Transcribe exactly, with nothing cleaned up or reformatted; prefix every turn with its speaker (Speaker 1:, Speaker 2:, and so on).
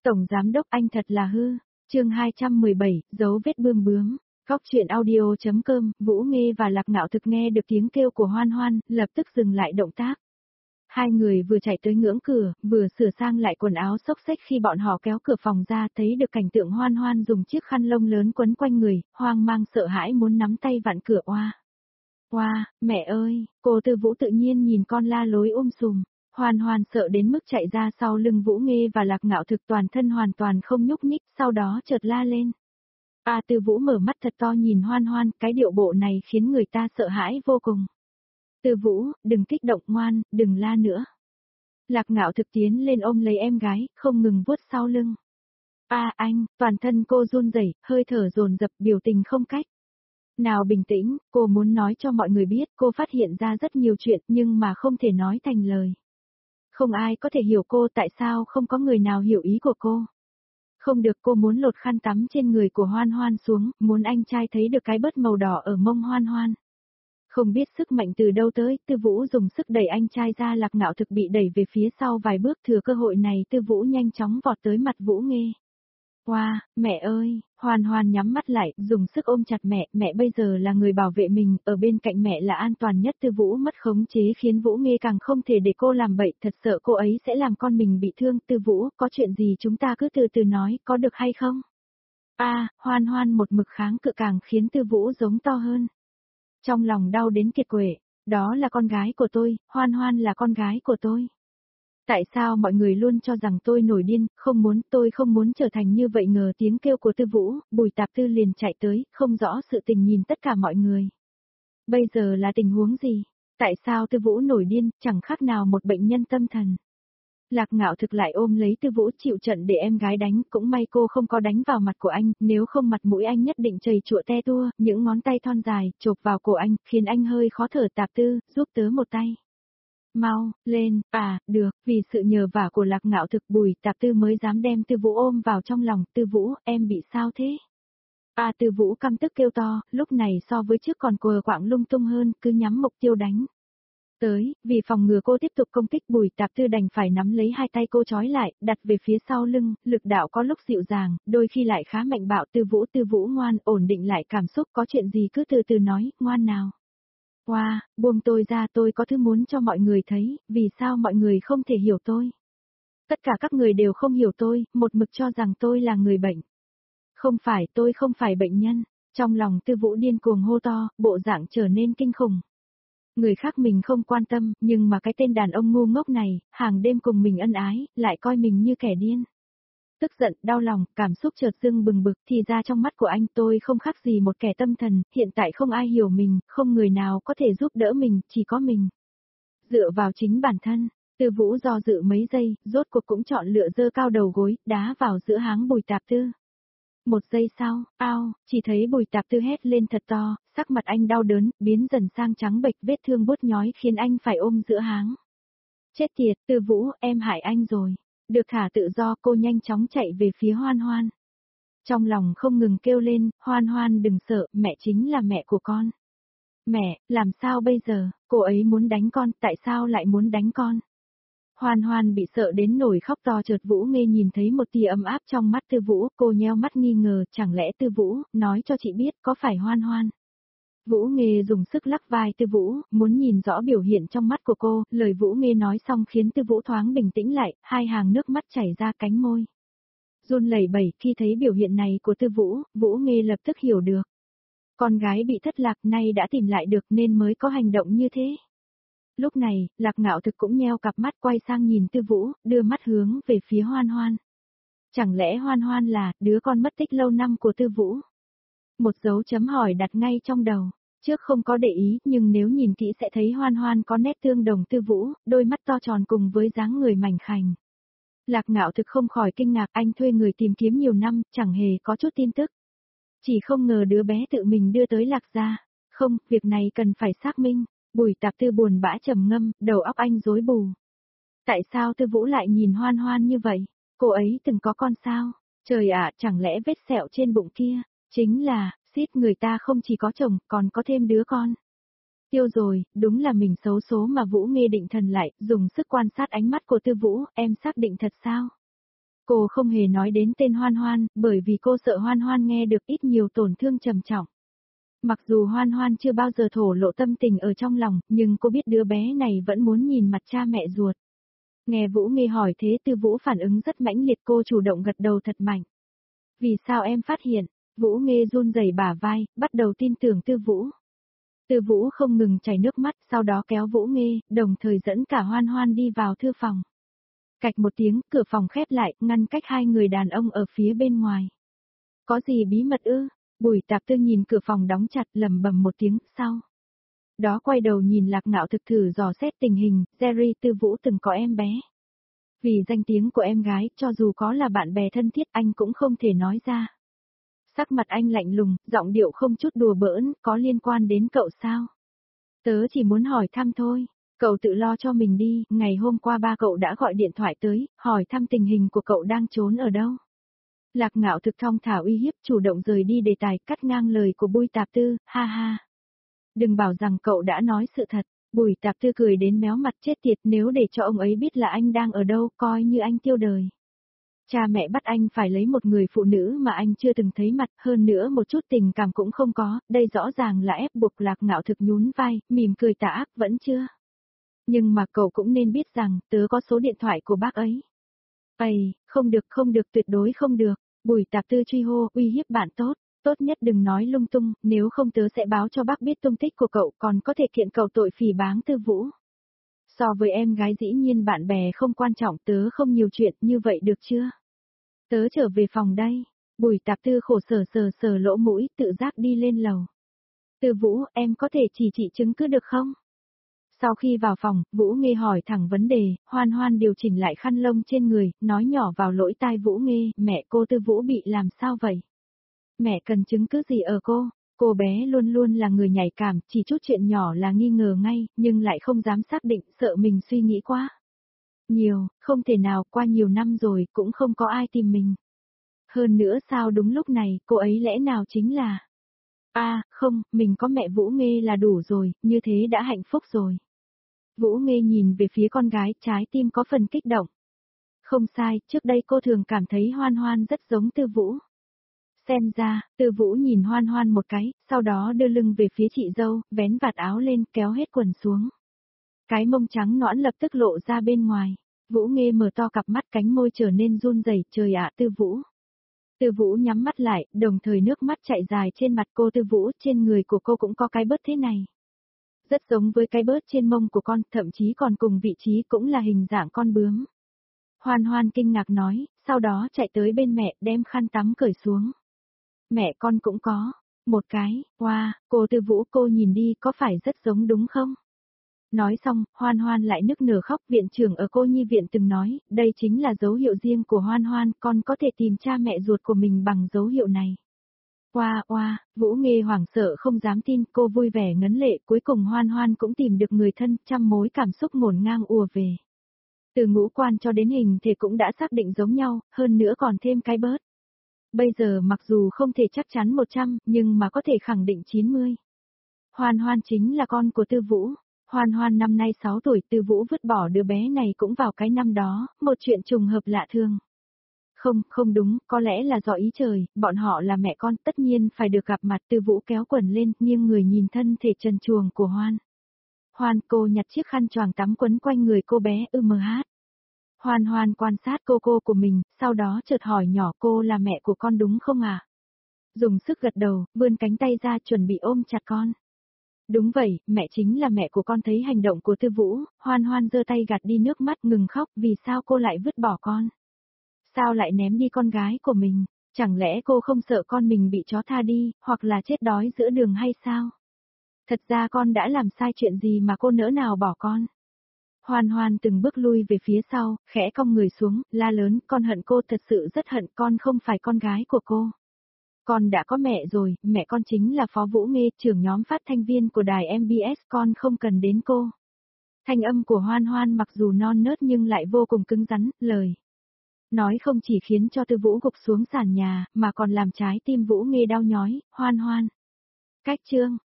Speaker 1: Tổng giám đốc anh thật là hư. Chương hai trăm mười bảy, dấu vết bươm bướm. Góc truyện audio.com, Vũ Nghê và Lạc Ngạo Thực nghe được tiếng kêu của Hoan Hoan, lập tức dừng lại động tác. Hai người vừa chạy tới ngưỡng cửa, vừa sửa sang lại quần áo xốc xếch khi bọn họ kéo cửa phòng ra thấy được cảnh tượng Hoan Hoan dùng chiếc khăn lông lớn quấn quanh người, hoang mang sợ hãi muốn nắm tay vặn cửa oa. Oa, mẹ ơi, cô Tư Vũ tự nhiên nhìn con la lối um sùm. Hoan Hoan sợ đến mức chạy ra sau lưng Vũ Nghê và Lạc Ngạo Thực toàn thân hoàn toàn không nhúc nhích, sau đó chợt la lên. A Tư Vũ mở mắt thật to nhìn Hoan Hoan, cái điệu bộ này khiến người ta sợ hãi vô cùng. Tư Vũ, đừng kích động ngoan, đừng la nữa. Lạc Ngạo Thực tiến lên ôm lấy em gái, không ngừng vuốt sau lưng. A anh, toàn thân cô run rẩy, hơi thở dồn dập, biểu tình không cách nào bình tĩnh, cô muốn nói cho mọi người biết cô phát hiện ra rất nhiều chuyện nhưng mà không thể nói thành lời. Không ai có thể hiểu cô, tại sao không có người nào hiểu ý của cô. Không được, cô muốn lột khăn tắm trên người của Hoan Hoan xuống, muốn anh trai thấy được cái bớt màu đỏ ở mông Hoan Hoan. Không biết sức mạnh từ đâu tới, Tư Vũ dùng sức đẩy anh trai ra. Lạc Ngạo Thực bị đẩy về phía sau vài bước, thừa cơ hội này Tư Vũ nhanh chóng vọt tới mặt Vũ Nghê. Wow, mẹ ơi, Hoan Hoan nhắm mắt lại, dùng sức ôm chặt mẹ, mẹ bây giờ là người bảo vệ mình, ở bên cạnh mẹ là an toàn nhất. Tư Vũ mất khống chế khiến Vũ Nghê càng không thể để cô làm bậy, thật sợ cô ấy sẽ làm con mình bị thương. Tư Vũ, có chuyện gì chúng ta cứ từ từ nói, có được hay không? A, à, Hoan Hoan một mực kháng cự càng khiến Tư Vũ giống to hơn. Trong lòng đau đến kiệt quệ, đó là con gái của tôi, Hoan Hoan là con gái của tôi. Tại sao mọi người luôn cho rằng tôi nổi điên, không muốn, tôi không muốn trở thành như vậy. Ngờ tiếng kêu của Tư Vũ, Bùi Tạp Tư liền chạy tới, không rõ sự tình nhìn tất cả mọi người. Bây giờ là tình huống gì? Tại sao Tư Vũ nổi điên, chẳng khác nào một bệnh nhân tâm thần. Lạc Ngạo Thực lại ôm lấy Tư Vũ chịu trận để em gái đánh, cũng may cô không có đánh vào mặt của anh, nếu không mặt mũi anh nhất định chầy chụa te tua, những ngón tay thon dài, chộp vào cổ anh, khiến anh hơi khó thở. Tạp Tư, giúp tớ một tay. Mau, lên, à, được, vì sự nhờ vả của Lạc Ngạo Thực Bùi Tạp Tư mới dám đem Tư Vũ ôm vào trong lòng. Tư Vũ, em bị sao thế? À Tư Vũ căm tức kêu to, lúc này so với trước còn cờ quạng lung tung hơn, cứ nhắm mục tiêu đánh. Tới, vì phòng ngừa cô tiếp tục công kích Bùi Tạp Tư đành phải nắm lấy hai tay cô trói lại, đặt về phía sau lưng, lực đạo có lúc dịu dàng, đôi khi lại khá mạnh bạo. Tư Vũ, Tư Vũ ngoan, ổn định lại cảm xúc, có chuyện gì cứ từ từ nói, ngoan nào. Wow, buông tôi ra, tôi có thứ muốn cho mọi người thấy, vì sao mọi người không thể hiểu tôi. Tất cả các người đều không hiểu tôi, một mực cho rằng tôi là người bệnh. Không phải, tôi không phải bệnh nhân. Trong lòng Tư Vũ điên cuồng hô to, bộ dạng trở nên kinh khủng. Người khác mình không quan tâm, nhưng mà cái tên đàn ông ngu ngốc này, hàng đêm cùng mình ân ái, lại coi mình như kẻ điên. Tức giận, đau lòng, cảm xúc chợt dưng bừng bực, thì ra trong mắt của anh tôi không khác gì một kẻ tâm thần, hiện tại không ai hiểu mình, không người nào có thể giúp đỡ mình, chỉ có mình. Dựa vào chính bản thân, Tư Vũ do dự mấy giây, rốt cuộc cũng chọn lựa giơ cao đầu gối, đá vào giữa háng Bùi Tạp Tư. Một giây sau, ao, chỉ thấy Bùi Tạp Tư hét lên thật to, sắc mặt anh đau đớn, biến dần sang trắng bệch, vết thương buốt nhói khiến anh phải ôm giữa háng. Chết tiệt, Tư Vũ, em hại anh rồi. Được thả tự do, cô nhanh chóng chạy về phía Hoan Hoan. Trong lòng không ngừng kêu lên, Hoan Hoan đừng sợ, mẹ chính là mẹ của con. Mẹ, làm sao bây giờ, cô ấy muốn đánh con, tại sao lại muốn đánh con? Hoan Hoan bị sợ đến nổi khóc to. Chợt Vũ Nghê nhìn thấy một tia ấm áp trong mắt Tư Vũ, cô nheo mắt nghi ngờ, chẳng lẽ Tư Vũ, nói cho chị biết, có phải Hoan Hoan? Vũ Nghê dùng sức lắc vai Tư Vũ, muốn nhìn rõ biểu hiện trong mắt của cô, lời Vũ Nghê nói xong khiến Tư Vũ thoáng bình tĩnh lại, hai hàng nước mắt chảy ra cánh môi. Run lẩy bẩy, khi thấy biểu hiện này của Tư Vũ, Vũ Nghê lập tức hiểu được. Con gái bị thất lạc nay đã tìm lại được nên mới có hành động như thế. Lúc này, Lạc Ngạo Thực cũng nheo cặp mắt quay sang nhìn Tư Vũ, đưa mắt hướng về phía Hoan Hoan. Chẳng lẽ Hoan Hoan là đứa con mất tích lâu năm của Tư Vũ? Một dấu chấm hỏi đặt ngay trong đầu. Trước không có để ý, nhưng nếu nhìn kỹ sẽ thấy Hoan Hoan có nét tương đồng Tư Vũ, đôi mắt to tròn cùng với dáng người mảnh khảnh. Lạc Ngạo Thực không khỏi kinh ngạc, anh thuê người tìm kiếm nhiều năm, chẳng hề có chút tin tức. Chỉ không ngờ đứa bé tự mình đưa tới Lạc gia. Không, việc này cần phải xác minh. Bùi Tạp Tư buồn bã trầm ngâm, đầu óc anh rối bù. Tại sao Tư Vũ lại nhìn Hoan Hoan như vậy? Cô ấy từng có con sao? Trời ạ, chẳng lẽ vết sẹo trên bụng kia, chính là, xít người ta không chỉ có chồng, còn có thêm đứa con. Tiêu rồi, đúng là mình xấu số mà. Vũ Nghê định thần lại, dùng sức quan sát ánh mắt của Tư Vũ, em xác định thật sao? Cô không hề nói đến tên Hoan Hoan, bởi vì cô sợ Hoan Hoan nghe được ít nhiều tổn thương trầm trọng. Mặc dù Hoan Hoan chưa bao giờ thổ lộ tâm tình ở trong lòng, nhưng cô biết đứa bé này vẫn muốn nhìn mặt cha mẹ ruột. Nghe Vũ Nghê hỏi thế Tư Vũ phản ứng rất mãnh liệt, cô chủ động gật đầu thật mạnh. Vì sao em phát hiện? Vũ Nghê run rẩy bả vai, bắt đầu tin tưởng Tư Vũ. Tư Vũ không ngừng chảy nước mắt, sau đó kéo Vũ Nghê, đồng thời dẫn cả Hoan Hoan đi vào thư phòng. Cạch một tiếng, cửa phòng khép lại, ngăn cách hai người đàn ông ở phía bên ngoài. Có gì bí mật ư? Bùi Tạp Tư nhìn cửa phòng đóng chặt, lẩm bẩm một tiếng, sau đó quay đầu nhìn Lạc Ngạo Thực thử dò xét tình hình, Jerry Tư Vũ từng có em bé. Vì danh tiếng của em gái, cho dù có là bạn bè thân thiết anh cũng không thể nói ra. Sắc mặt anh lạnh lùng, giọng điệu không chút đùa bỡn, có liên quan đến cậu sao? Tớ chỉ muốn hỏi thăm thôi, cậu tự lo cho mình đi, ngày hôm qua ba cậu đã gọi điện thoại tới, hỏi thăm tình hình của cậu đang trốn ở đâu. Lạc Ngạo Thực thong thả uy hiếp, chủ động rời đi đề tài, cắt ngang lời của Bùi Tạp Tư, ha ha. Đừng bảo rằng cậu đã nói sự thật. Bùi Tạp Tư cười đến méo mặt, chết tiệt, nếu để cho ông ấy biết là anh đang ở đâu, coi như anh tiêu đời. Cha mẹ bắt anh phải lấy một người phụ nữ mà anh chưa từng thấy mặt, hơn nữa một chút tình cảm cũng không có, đây rõ ràng là ép buộc. Lạc Ngạo Thực nhún vai, mỉm cười tà ác, vẫn chưa. Nhưng mà cậu cũng nên biết rằng, tớ có số điện thoại của bác ấy. Ây, không được không được, tuyệt đối không được. Bùi Tạp Tư truy hô, uy hiếp bạn tốt. Tốt nhất đừng nói lung tung, nếu không tớ sẽ báo cho bác biết tung tích của cậu, còn có thể kiện cậu tội phỉ báng Tư Vũ. So với em gái dĩ nhiên bạn bè không quan trọng, tớ không nhiều chuyện, như vậy được chưa? Tớ trở về phòng đây. Bùi Tạp Tư khổ sở sờ sờ lỗ mũi, tự giác đi lên lầu. Tư Vũ, em có thể chỉ chỉ chứng cứ được không? Sau khi vào phòng, Vũ Nghê hỏi thẳng vấn đề, Hoan Hoan điều chỉnh lại khăn lông trên người, nói nhỏ vào lỗ tai Vũ Nghê, mẹ cô Tư Vũ bị làm sao vậy? Mẹ cần chứng cứ gì ở cô? Cô bé luôn luôn là người nhạy cảm, chỉ chút chuyện nhỏ là nghi ngờ ngay, nhưng lại không dám xác định, sợ mình suy nghĩ quá nhiều, không thể nào, qua nhiều năm rồi, cũng không có ai tìm mình. Hơn nữa sao đúng lúc này, cô ấy lẽ nào chính là... À, không, mình có mẹ Vũ Nghê là đủ rồi, như thế đã hạnh phúc rồi. Vũ Nghê nhìn về phía con gái, trái tim có phần kích động. Không sai, trước đây cô thường cảm thấy Hoan Hoan rất giống Tư Vũ. Xem ra, Tư Vũ nhìn Hoan Hoan một cái, sau đó đưa lưng về phía chị dâu, vén vạt áo lên, kéo hết quần xuống. Cái mông trắng nõn lập tức lộ ra bên ngoài. Vũ Nghê mở to cặp mắt, cánh môi trở nên run rẩy, trời ạ, Tư Vũ. Tư Vũ nhắm mắt lại, đồng thời nước mắt chạy dài trên mặt cô. Tư Vũ, trên người của cô cũng có cái bớt thế này. Rất giống với cái bớt trên mông của con, thậm chí còn cùng vị trí, cũng là hình dạng con bướm. Hoan Hoan kinh ngạc nói, sau đó chạy tới bên mẹ, đem khăn tắm cởi xuống. Mẹ con cũng có, một cái, wow, cô Tư Vũ, cô nhìn đi, có phải rất giống đúng không? Nói xong, Hoan Hoan lại nức nở khóc. Viện trưởng ở cô nhi viện từng nói, đây chính là dấu hiệu riêng của Hoan Hoan, con có thể tìm cha mẹ ruột của mình bằng dấu hiệu này. Oa oa, Vũ Nghê hoảng sợ không dám tin, cô vui vẻ ngấn lệ, cuối cùng Hoan Hoan cũng tìm được người thân, trăm mối cảm xúc ngổn ngang ùa về. Từ ngũ quan cho đến hình thể cũng đã xác định giống nhau, hơn nữa còn thêm cái bớt. Bây giờ mặc dù không thể chắc chắn một trăm, nhưng mà có thể khẳng định chín mươi. Hoan Hoan chính là con của Tư Vũ. Hoan Hoan năm nay sáu tuổi, Tư Vũ vứt bỏ đứa bé này cũng vào cái năm đó, một chuyện trùng hợp lạ thường. Không, không đúng, có lẽ là do ý trời, bọn họ là mẹ con, tất nhiên phải được gặp mặt. Tư Vũ kéo quần lên, nghiêng người nhìn thân thể trần truồng của Hoan. Hoan, cô nhặt chiếc khăn choàng tắm quấn quanh người cô bé, ư mờ hát. Hoan Hoan quan sát cô cô của mình, sau đó chợt hỏi nhỏ, cô là mẹ của con đúng không à? Dùng sức gật đầu, vươn cánh tay ra chuẩn bị ôm chặt con. Đúng vậy, mẹ chính là mẹ của con. Thấy hành động của Tư Vũ, Hoan Hoan giơ tay gạt đi nước mắt, ngừng khóc. Vì sao cô lại vứt bỏ con? Sao lại ném đi con gái của mình? Chẳng lẽ cô không sợ con mình bị chó tha đi, hoặc là chết đói giữa đường hay sao? Thật ra con đã làm sai chuyện gì mà cô nỡ nào bỏ con? Hoan Hoan từng bước lui về phía sau, khẽ cong người xuống, la lớn, con hận cô, thật sự rất hận, con không phải con gái của cô. Con đã có mẹ rồi, mẹ con chính là Phó Vũ Nghê, trưởng nhóm phát thanh viên của đài em bê ét, con không cần đến cô. Thanh âm của Hoan Hoan mặc dù non nớt nhưng lại vô cùng cứng rắn, lời nói không chỉ khiến cho Tư Vũ gục xuống sàn nhà, mà còn làm trái tim Vũ Nghê đau nhói. Hoan Hoan. Cách chương.